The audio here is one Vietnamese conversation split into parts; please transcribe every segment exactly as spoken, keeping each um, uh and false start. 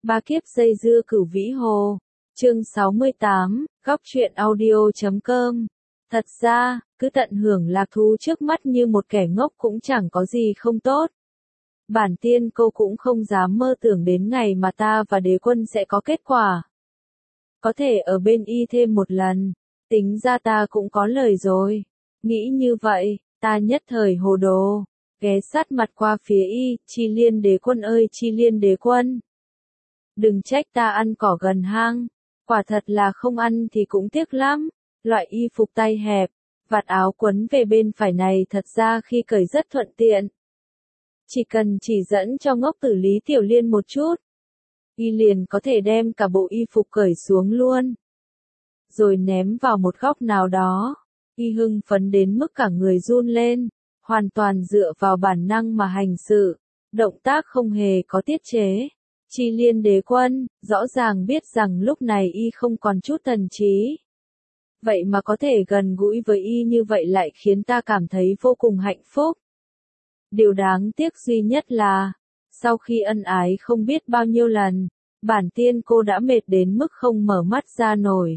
Ba kiếp dây dưa Cửu Vĩ Hồ. Chương sáu mươi tám, góc truyện audio chấm com. Thật ra, cứ tận hưởng lạc thú trước mắt như một kẻ ngốc cũng chẳng có gì không tốt. Bản tiên cô cũng không dám mơ tưởng đến ngày mà ta và đế quân sẽ có kết quả. Có thể ở bên y thêm một lần, tính ra ta cũng có lời rồi. Nghĩ như vậy, ta nhất thời hồ đồ, ghé sát mặt qua phía y, Chi Liên đế quân ơi Chi Liên đế quân. Đừng trách ta ăn cỏ gần hang, quả thật là không ăn thì cũng tiếc lắm, loại y phục tay hẹp, vạt áo quấn về bên phải này thật ra khi cởi rất thuận tiện. Chỉ cần chỉ dẫn cho ngốc tử Lý Tiểu Liên một chút, y liền có thể đem cả bộ y phục cởi xuống luôn, rồi ném vào một góc nào đó. Y hưng phấn đến mức cả người run lên, hoàn toàn dựa vào bản năng mà hành sự, động tác không hề có tiết chế. Chi Liên đế quân, rõ ràng biết rằng lúc này y không còn chút thần trí. Vậy mà có thể gần gũi với y như vậy lại khiến ta cảm thấy vô cùng hạnh phúc. Điều đáng tiếc duy nhất là, sau khi ân ái không biết bao nhiêu lần, bản tiên cô đã mệt đến mức không mở mắt ra nổi.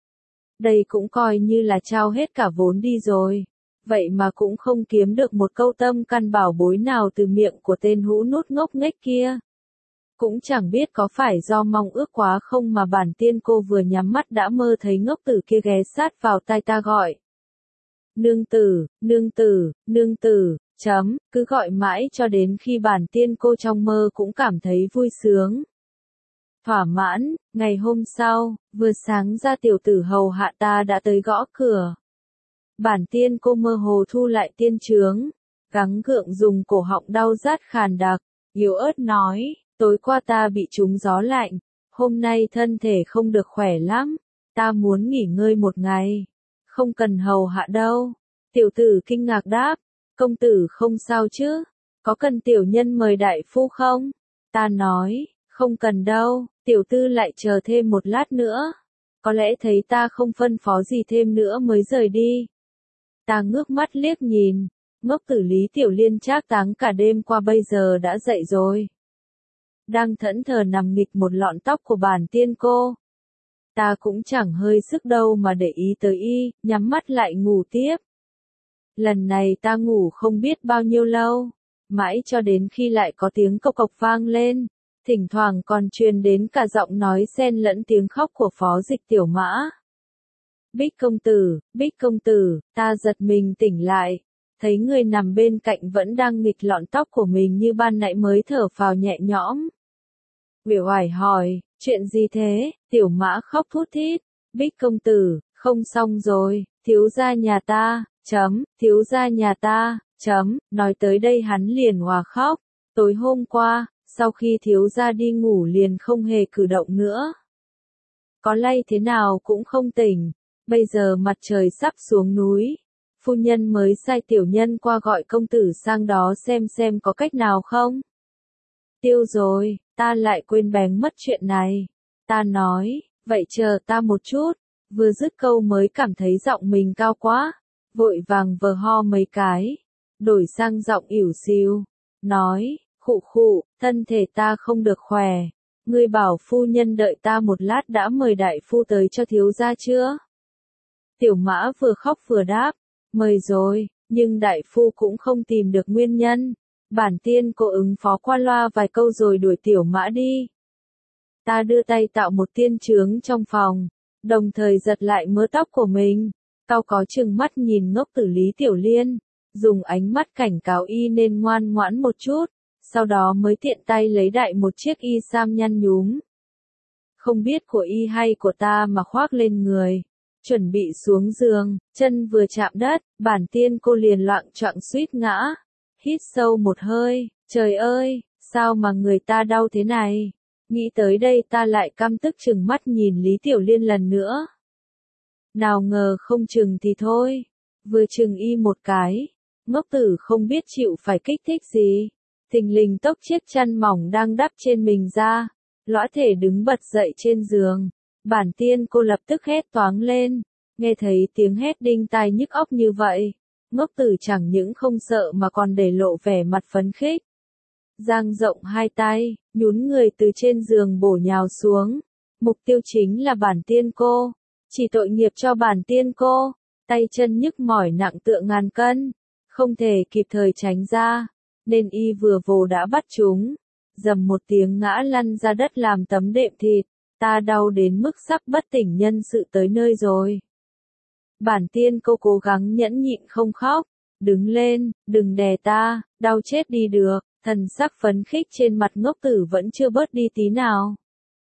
Đây cũng coi như là trao hết cả vốn đi rồi, vậy mà cũng không kiếm được một câu tâm căn bảo bối nào từ miệng của tên hũ nút ngốc nghếch kia. Cũng chẳng biết có phải do mong ước quá không mà bản tiên cô vừa nhắm mắt đã mơ thấy ngốc tử kia ghé sát vào tai ta gọi. Nương tử, nương tử, nương tử, chấm, cứ gọi mãi cho đến khi bản tiên cô trong mơ cũng cảm thấy vui sướng. Thỏa mãn, ngày hôm sau, vừa sáng ra tiểu tử hầu hạ ta đã tới gõ cửa. Bản tiên cô mơ hồ thu lại tiên chướng, gắng gượng dùng cổ họng đau rát khàn đặc, yếu ớt nói. Tối qua ta bị trúng gió lạnh, hôm nay thân thể không được khỏe lắm, ta muốn nghỉ ngơi một ngày. Không cần hầu hạ đâu. Tiểu tử kinh ngạc đáp, công tử không sao chứ, có cần tiểu nhân mời đại phu không? Ta nói, không cần đâu, tiểu tư lại chờ thêm một lát nữa. Có lẽ thấy ta không phân phó gì thêm nữa mới rời đi. Ta ngước mắt liếc nhìn, ngốc tử Lý Tiểu Liên trác táng cả đêm qua bây giờ đã dậy rồi. Đang thẫn thờ nằm nghịch một lọn tóc của bản tiên cô. Ta cũng chẳng hơi sức đâu mà để ý tới y, nhắm mắt lại ngủ tiếp. Lần này ta ngủ không biết bao nhiêu lâu, mãi cho đến khi lại có tiếng cộc cộc vang lên, thỉnh thoảng còn truyền đến cả giọng nói xen lẫn tiếng khóc của Phó Dịch Tiểu Mã. Bích công tử, Bích công tử, ta giật mình tỉnh lại, thấy người nằm bên cạnh vẫn đang nghịch lọn tóc của mình như ban nãy mới thở phào nhẹ nhõm. Uể oải hỏi, chuyện gì thế? Tiểu Mã khóc thút thít. Bích công tử, không xong rồi, thiếu gia nhà ta, chấm, thiếu gia nhà ta, chấm, nói tới đây hắn liền òa khóc. Tối hôm qua, sau khi thiếu gia đi ngủ liền không hề cử động nữa. Có lay thế nào cũng không tỉnh, bây giờ mặt trời sắp xuống núi. Phu nhân mới sai tiểu nhân qua gọi công tử sang đó xem xem có cách nào không. Tiêu rồi, ta lại quên bén mất chuyện này. Ta nói, vậy chờ ta một chút, vừa dứt câu mới cảm thấy giọng mình cao quá, vội vàng vờ ho mấy cái, đổi sang giọng ỉu xìu, nói, khụ khụ, thân thể ta không được khỏe, ngươi bảo phu nhân đợi ta một lát đã mời đại phu tới cho thiếu gia chưa? Tiểu Mã vừa khóc vừa đáp, mời rồi, nhưng đại phu cũng không tìm được nguyên nhân. Bản tiên cô ứng phó qua loa vài câu rồi đuổi Tiểu Mã đi. Ta đưa tay tạo một tiên chướng trong phòng, đồng thời giật lại mớ tóc của mình, cau có chừng mắt nhìn ngốc tử Lý Tiểu Liên, dùng ánh mắt cảnh cáo y nên ngoan ngoãn một chút, sau đó mới tiện tay lấy đại một chiếc y sam nhăn nhúm. Không biết của y hay của ta mà khoác lên người, chuẩn bị xuống giường, chân vừa chạm đất, bản tiên cô liền loạng choạng suýt ngã. Hít sâu một hơi, trời ơi, sao mà người ta đau thế này? Nghĩ tới đây ta lại căm tức chừng mắt nhìn Lý Tiểu Liên lần nữa. Nào ngờ không chừng thì thôi, vừa chừng y một cái, ngốc tử không biết chịu phải kích thích gì, thình lình tốc chiếc chăn mỏng đang đắp trên mình ra, lõa thể đứng bật dậy trên giường, bản tiên cô lập tức hét toáng lên, nghe thấy tiếng hét đinh tai nhức óc như vậy. Ngốc tử chẳng những không sợ mà còn để lộ vẻ mặt phấn khích. Dang rộng hai tay, nhún người từ trên giường bổ nhào xuống. Mục tiêu chính là bản tiên cô. Chỉ tội nghiệp cho bản tiên cô. Tay chân nhức mỏi nặng tựa ngàn cân. Không thể kịp thời tránh ra. Nên y vừa vồ đã bắt chúng. Dầm một tiếng ngã lăn ra đất làm tấm đệm thịt. Ta đau đến mức sắp bất tỉnh nhân sự tới nơi rồi. Bản tiên cô cố gắng nhẫn nhịn không khóc. Đứng lên, đừng đè ta, đau chết đi được. Thần sắc phấn khích trên mặt ngốc tử vẫn chưa bớt đi tí nào.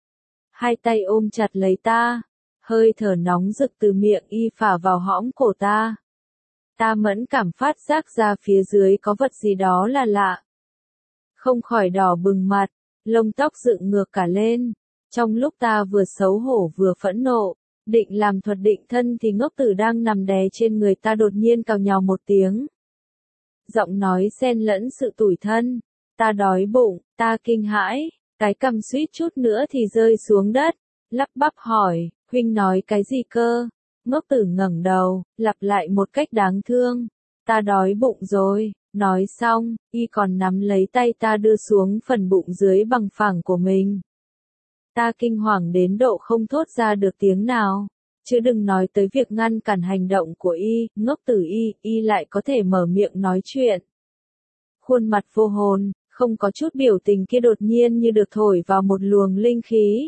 Hai tay ôm chặt lấy ta. Hơi thở nóng rực từ miệng y phả vào hõm cổ ta. Ta mẫn cảm phát giác ra phía dưới có vật gì đó là lạ. Không khỏi đỏ bừng mặt, lông tóc dựng ngược cả lên. Trong lúc ta vừa xấu hổ vừa phẫn nộ, định làm thuật định thân thì ngốc tử đang nằm đè trên người ta đột nhiên cào nhào một tiếng. Giọng nói xen lẫn sự tủi thân. Ta đói bụng, ta kinh hãi, cái cằm suýt chút nữa thì rơi xuống đất. Lắp bắp hỏi, huynh nói cái gì cơ? Ngốc tử ngẩng đầu, lặp lại một cách đáng thương. Ta đói bụng rồi. Nói xong, y còn nắm lấy tay ta đưa xuống phần bụng dưới bằng phẳng của mình. Ta kinh hoàng đến độ không thốt ra được tiếng nào. Chứ đừng nói tới việc ngăn cản hành động của y, ngốc tử y, y lại có thể mở miệng nói chuyện. Khuôn mặt vô hồn, không có chút biểu tình kia đột nhiên như được thổi vào một luồng linh khí.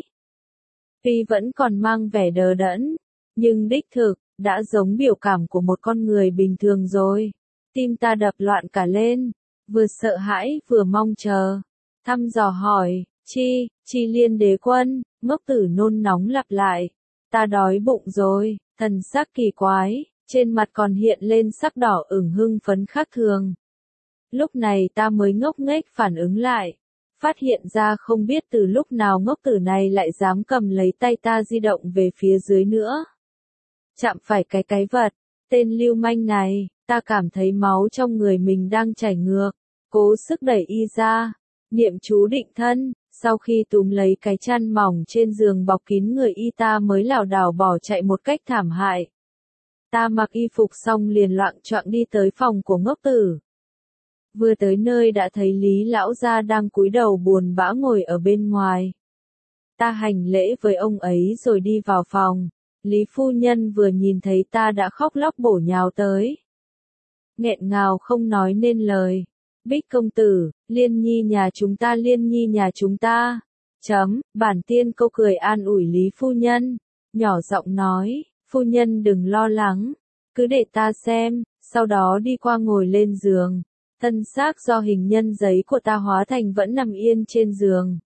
Tuy vẫn còn mang vẻ đờ đẫn, nhưng đích thực, đã giống biểu cảm của một con người bình thường rồi. Tim ta đập loạn cả lên, vừa sợ hãi vừa mong chờ. Thăm dò hỏi, chi, chi liên đế quân, ngốc tử nôn nóng lặp lại. Ta đói bụng rồi, thần sắc kỳ quái, trên mặt còn hiện lên sắc đỏ ửng hưng phấn khác thường. Lúc này ta mới ngốc nghếch phản ứng lại. Phát hiện ra không biết từ lúc nào ngốc tử này lại dám cầm lấy tay ta di động về phía dưới nữa. Chạm phải cái cái vật, tên lưu manh này, ta cảm thấy máu trong người mình đang chảy ngược, cố sức đẩy y ra, niệm chú định thân, sau khi túm lấy cái chăn mỏng trên giường bọc kín người y ta mới lảo đảo bỏ chạy một cách thảm hại. Ta mặc y phục xong liền loạng choạng đi tới phòng của ngốc tử. Vừa tới nơi đã thấy Lý lão gia đang cúi đầu buồn bã ngồi ở bên ngoài. Ta hành lễ với ông ấy rồi đi vào phòng. Lý phu nhân vừa nhìn thấy ta đã khóc lóc bổ nhào tới. Nghẹn ngào không nói nên lời. Bích công tử, Liên nhi nhà chúng ta, Liên nhi nhà chúng ta. Chấm, bản tiên câu cười an ủi Lý phu nhân. Nhỏ giọng nói, phu nhân đừng lo lắng. Cứ để ta xem, sau đó đi qua ngồi lên giường. Thân xác do hình nhân giấy của ta hóa thành vẫn nằm yên trên giường.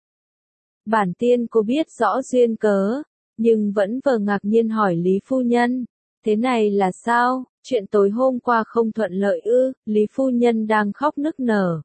Bản tiên cô biết rõ duyên cớ, nhưng vẫn vờ ngạc nhiên hỏi Lý phu nhân, thế này là sao, chuyện tối hôm qua không thuận lợi ư? Lý phu nhân đang khóc nức nở.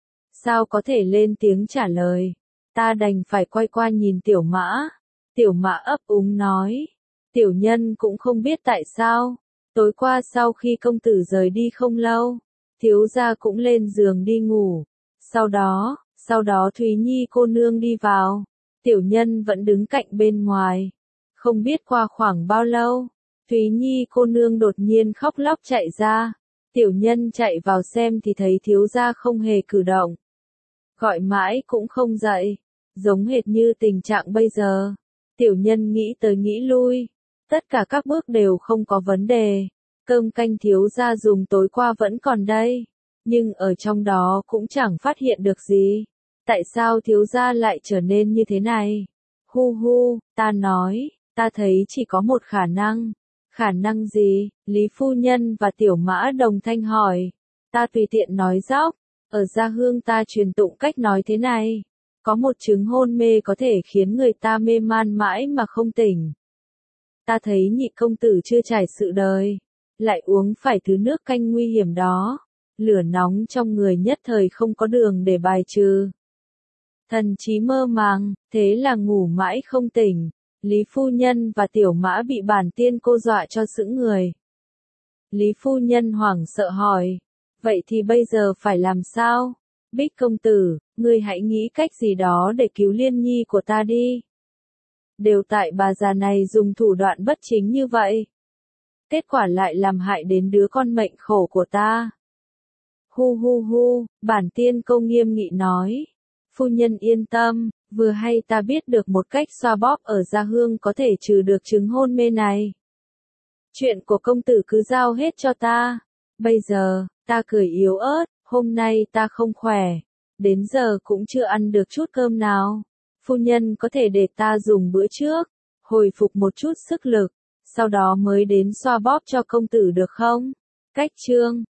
Sao có thể lên tiếng trả lời, ta đành phải quay qua nhìn tiểu mã. Tiểu mã ấp úng nói, tiểu nhân cũng không biết tại sao, tối qua sau khi công tử rời đi không lâu, thiếu gia cũng lên giường đi ngủ. Sau đó, sau đó Thúy Nhi cô nương đi vào. Tiểu nhân vẫn đứng cạnh bên ngoài. Không biết qua khoảng bao lâu, Thúy Nhi cô nương đột nhiên khóc lóc chạy ra. Tiểu nhân chạy vào xem thì thấy thiếu gia không hề cử động. Gọi mãi cũng không dậy. Giống hệt như tình trạng bây giờ. Tiểu nhân nghĩ tới nghĩ lui. Tất cả các bước đều không có vấn đề. Cơm canh thiếu gia dùng tối qua vẫn còn đây. Nhưng ở trong đó cũng chẳng phát hiện được gì. Tại sao thiếu gia lại trở nên như thế này? Hu hu, ta nói, ta thấy chỉ có một khả năng. Khả năng gì? Lý phu nhân và tiểu mã đồng thanh hỏi. Ta tùy tiện nói dóc. Ở gia hương ta truyền tụng cách nói thế này. Có một chứng hôn mê có thể khiến người ta mê man mãi mà không tỉnh. Ta thấy nhị công tử chưa trải sự đời. Lại uống phải thứ nước canh nguy hiểm đó. Lửa nóng trong người nhất thời không có đường để bài trừ. Thần trí mơ màng, thế là ngủ mãi không tỉnh. Lý phu nhân và tiểu mã bị bản tiên cô dọa cho sững người. Lý phu nhân hoảng sợ hỏi, vậy thì bây giờ phải làm sao? Bích công tử, ngươi hãy nghĩ cách gì đó để cứu Liên nhi của ta đi. Đều tại bà già này dùng thủ đoạn bất chính như vậy. Kết quả lại làm hại đến đứa con mệnh khổ của ta. Hu hu hu, bản tiên câu nghiêm nghị nói. Phu nhân yên tâm, vừa hay ta biết được một cách xoa bóp ở gia hương có thể trừ được chứng hôn mê này. Chuyện của công tử cứ giao hết cho ta. Bây giờ, ta cười yếu ớt, hôm nay ta không khỏe. Đến giờ cũng chưa ăn được chút cơm nào. Phu nhân có thể để ta dùng bữa trước, hồi phục một chút sức lực, sau đó mới đến xoa bóp cho công tử được không? Cách chương